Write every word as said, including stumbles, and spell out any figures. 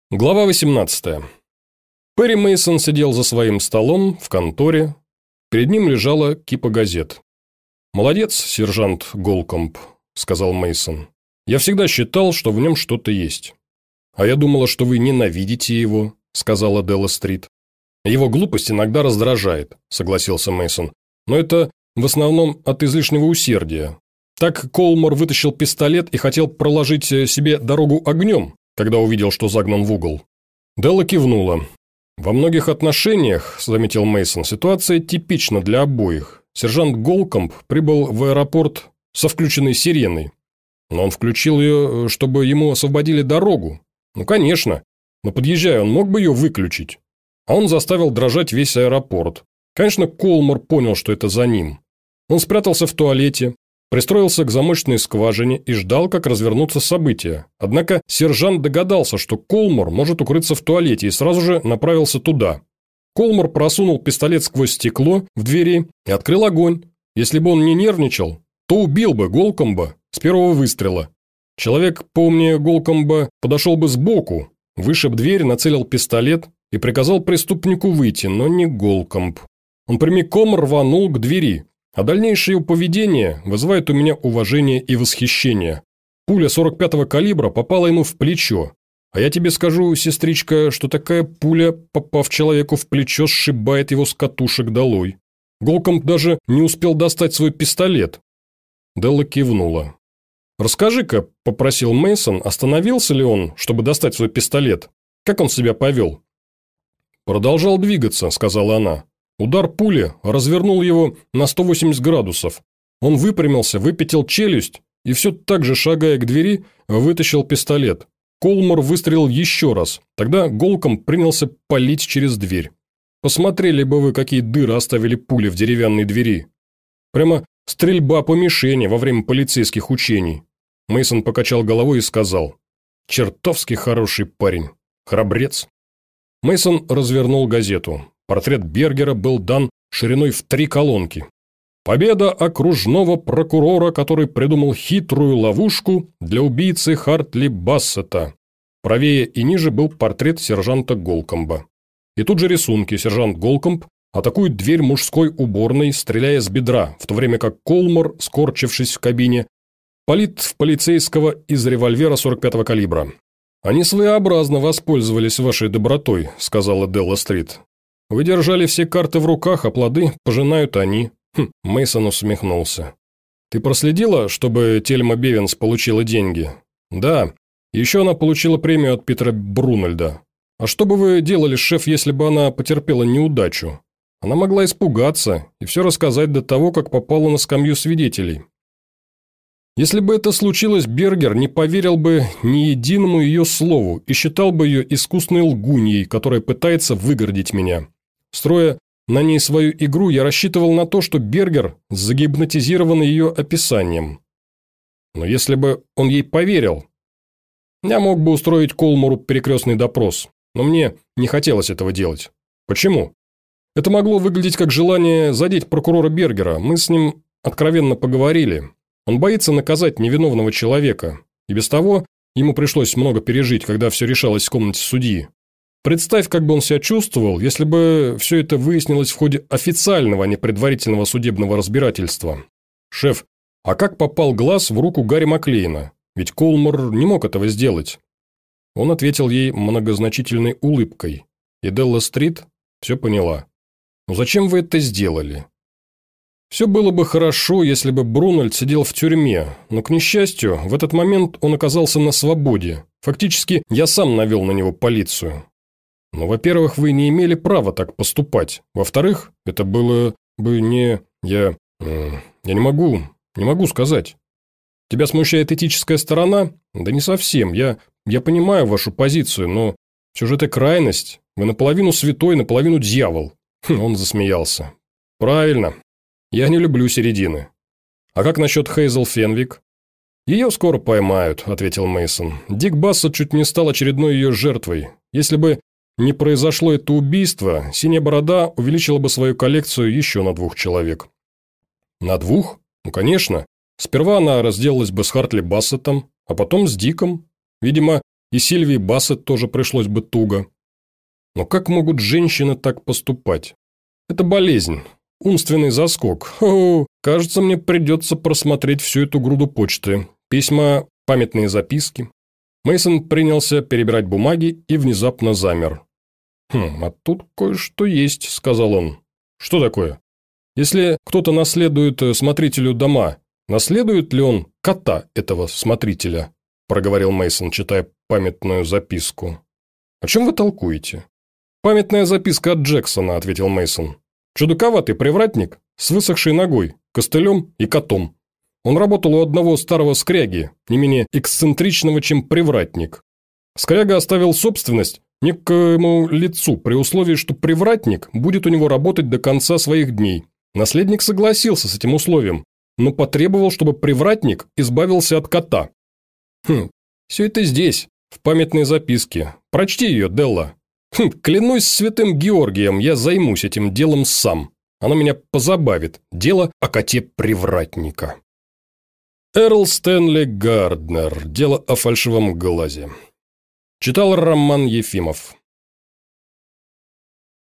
Глава восемнадцатая. Перри Мейсон сидел за своим столом в конторе. Перед ним лежала кипа газет. «Молодец, сержант Голкомб», — сказал Мейсон. «Я всегда считал, что в нем что-то есть». «А я думала, что вы ненавидите его», — сказала Делла Стрит. «Его глупость иногда раздражает», — согласился Мейсон. «Но это в основном от излишнего усердия. Так Колмор вытащил пистолет и хотел проложить себе дорогу огнем, когда увидел, что загнан в угол». Делла кивнула. «Во многих отношениях, — заметил Мейсон, — ситуация типична для обоих. Сержант Голкомб прибыл в аэропорт со включенной сиреной. Но он включил ее, чтобы ему освободили дорогу. Ну, конечно. Но подъезжая, он мог бы ее выключить. А он заставил дрожать весь аэропорт. Конечно, Колмор понял, что это за ним. Он спрятался в туалете, пристроился к замочной скважине и ждал, как развернутся события. Однако сержант догадался, что Колмор может укрыться в туалете, и сразу же направился туда. Колмор просунул пистолет сквозь стекло в двери и открыл огонь. Если бы он не нервничал, то убил бы Голкомба с первого выстрела. Человек, поумнее Голкомба, подошел бы сбоку, вышиб дверь, нацелил пистолет и приказал преступнику выйти, но не Голкомб. Он прямиком рванул к двери. А дальнейшее его поведение вызывает у меня уважение и восхищение. Пуля сорок пятого калибра попала ему в плечо. А я тебе скажу, сестричка, что такая пуля, попав человеку в плечо, сшибает его с катушек долой. Голкомб даже не успел достать свой пистолет». Делла кивнула. «Расскажи-ка», – попросил Мейсон, – остановился ли он, чтобы достать свой пистолет? Как он себя повел? «Продолжал двигаться», – сказала она. Удар пули развернул его на сто восемьдесят градусов. Он выпрямился, выпятил челюсть и все так же, шагая к двери, вытащил пистолет. Колмор выстрелил еще раз. Тогда Голкомб принялся палить через дверь. Посмотрели бы вы, какие дыры оставили пули в деревянной двери. Прямо стрельба по мишени во время полицейских учений. Мейсон покачал головой и сказал: «Чертовски хороший парень. Храбрец». Мейсон развернул газету. Портрет Бергера был дан шириной в три колонки. «Победа окружного прокурора, который придумал хитрую ловушку для убийцы Хартли Бассета». Правее и ниже был портрет сержанта Голкомба. И тут же рисунки. Сержант Голкомб атакует дверь мужской уборной, стреляя с бедра, в то время как Колмор, скорчившись в кабине, палит в полицейского из револьвера сорок пятого калибра. «Они своеобразно воспользовались вашей добротой», — сказала Делла Стрит. «Вы держали все карты в руках, а плоды пожинают они». Хм, Мейсон усмехнулся. «Ты проследила, чтобы Тельма Бевенс получила деньги?» «Да. Еще она получила премию от Питера Брунольда. А что бы вы делали, шеф, если бы она потерпела неудачу? Она могла испугаться и все рассказать до того, как попала на скамью свидетелей. Если бы это случилось, Бергер не поверил бы ни единому ее слову и считал бы ее искусной лгуньей, которая пытается выгородить меня. Строя на ней свою игру, я рассчитывал на то, что Бергер загипнотизирован ее описанием. Но если бы он ей поверил, я мог бы устроить Колмору перекрестный допрос, но мне не хотелось этого делать. Почему? Это могло выглядеть как желание задеть прокурора Бергера. Мы с ним откровенно поговорили. Он боится наказать невиновного человека, и без того ему пришлось много пережить, когда все решалось в комнате судьи. Представь, как бы он себя чувствовал, если бы все это выяснилось в ходе официального, а не предварительного судебного разбирательства. «Шеф, а как попал глаз в руку Гарри Маклейна? Ведь Колмор не мог этого сделать». Он ответил ей многозначительной улыбкой, и Делла Стрит все поняла. «Ну зачем вы это сделали?» Все было бы хорошо, если бы Брунольд сидел в тюрьме, но, к несчастью, в этот момент он оказался на свободе. Фактически, я сам навел на него полицию. Но, во-первых, вы не имели права так поступать. Во-вторых, это было бы не... Я... Я не могу... Не могу сказать. Тебя смущает этическая сторона? Да не совсем. Я... Я понимаю вашу позицию, но... Все же это крайность. Вы наполовину святой, наполовину дьявол. Он засмеялся. Правильно. Я не люблю середины. А как насчет Хейзел Фенвик? Ее скоро поймают, ответил Мейсон. Дик Бассет чуть не стал очередной ее жертвой. Если бы не произошло это убийство, Синяя Борода увеличила бы свою коллекцию еще на двух человек. На двух? Ну, конечно. Сперва она разделалась бы с Хартли Бассетом, а потом с Диком. Видимо, И Сильвии Бассет тоже пришлось бы туго. Но как могут женщины так поступать? Это болезнь, умственный заскок. О, кажется, мне придется просмотреть всю эту груду почты. Письма, памятные записки. Мейсон принялся перебирать бумаги и внезапно замер. «Хм, а тут кое-что есть», — сказал он. «Что такое? Если кто-то наследует смотрителю дома, наследует ли он кота этого смотрителя?» – проговорил Мейсон, читая памятную записку. «О чем вы толкуете?» «Памятная записка от Джексона», – ответил Мейсон. «Чудаковатый привратник с высохшей ногой, костылем и котом. Он работал у одного старого скряги, не менее эксцентричного, чем привратник. Скряга оставил собственность некоему лицу при условии, что привратник будет у него работать до конца своих дней. Наследник согласился с этим условием, но потребовал, чтобы привратник избавился от кота. Хм, все это здесь, в памятной записке. Прочти ее, Делла. Хм, клянусь святым Георгием, я займусь этим делом сам. Оно меня позабавит. Дело о коте привратника. Эрл Стэнли Гарднер. Дело о фальшивом глазе. Читал Роман Ефимов.